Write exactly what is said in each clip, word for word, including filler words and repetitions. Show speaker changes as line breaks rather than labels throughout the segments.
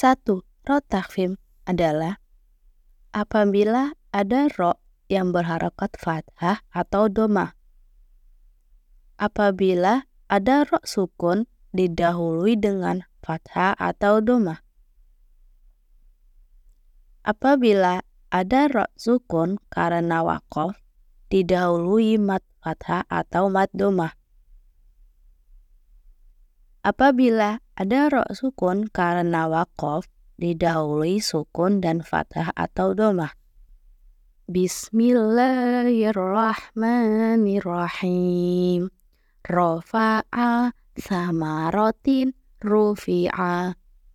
Satu, ro takfim adalah apabila ada ro yang berharokat fathah atau domah. Apabila ada ro sukun didahului dengan fathah atau domah. Apabila ada ro sukun karena waqaf didahului mad fathah atau mad domah. Apabila ada ro sukun karena waqaf didahului sukun dan fathah atau domah. Bismillahirrahmanirrahim. Rofa'a samarotin rufi'a.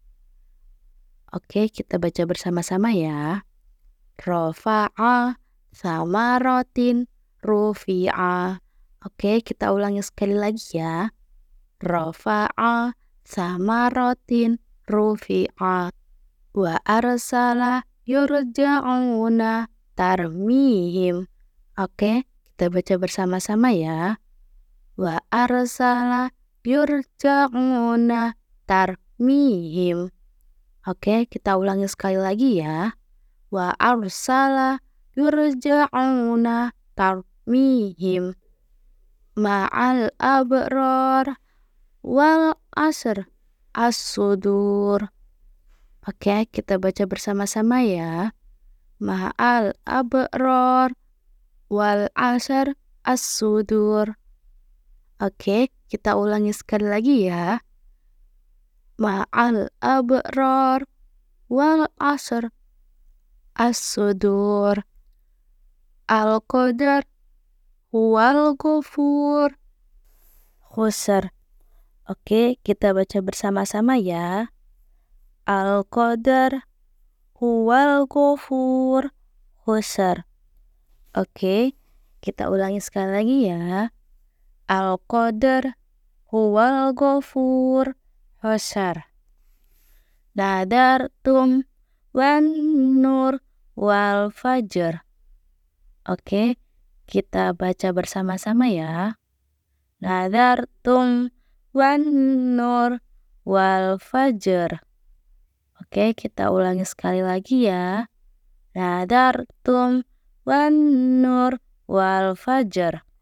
Oke, kita baca bersama-sama ya. Rofa'a samarotin rufi'a. Oke, kita ulangi sekali lagi ya. Rofa'a samarotin rufi'a. Wa arsala yurja'una tarmihim. Oke, kita baca bersama-sama ya. Wa arsala yurja'una tarmihim. Oke, kita ulangi sekali lagi ya. Wa arsala yurja'una tarmihim. Ma'al abrar wal asr as-sudur. Oke, kita baca bersama-sama ya. Ma'al abrar wal asr as-sudur. Oke, kita ulangi sekali lagi ya. Ma'al abrar wal asr as-sudur. Al-qadar wal ghafur khusr. Oke, kita baca bersama-sama ya. Al-qadar huwal ghafur khusr. Oke, kita ulangi sekali lagi ya. Al-qadar huwal ghafur khusr. Nadartum wan nur wal fajr. Oke, kita baca bersama-sama ya. Nadartum wan nur wal fajr. Oke, kita ulangi sekali lagi ya. Nadartum wan nur wal fajr.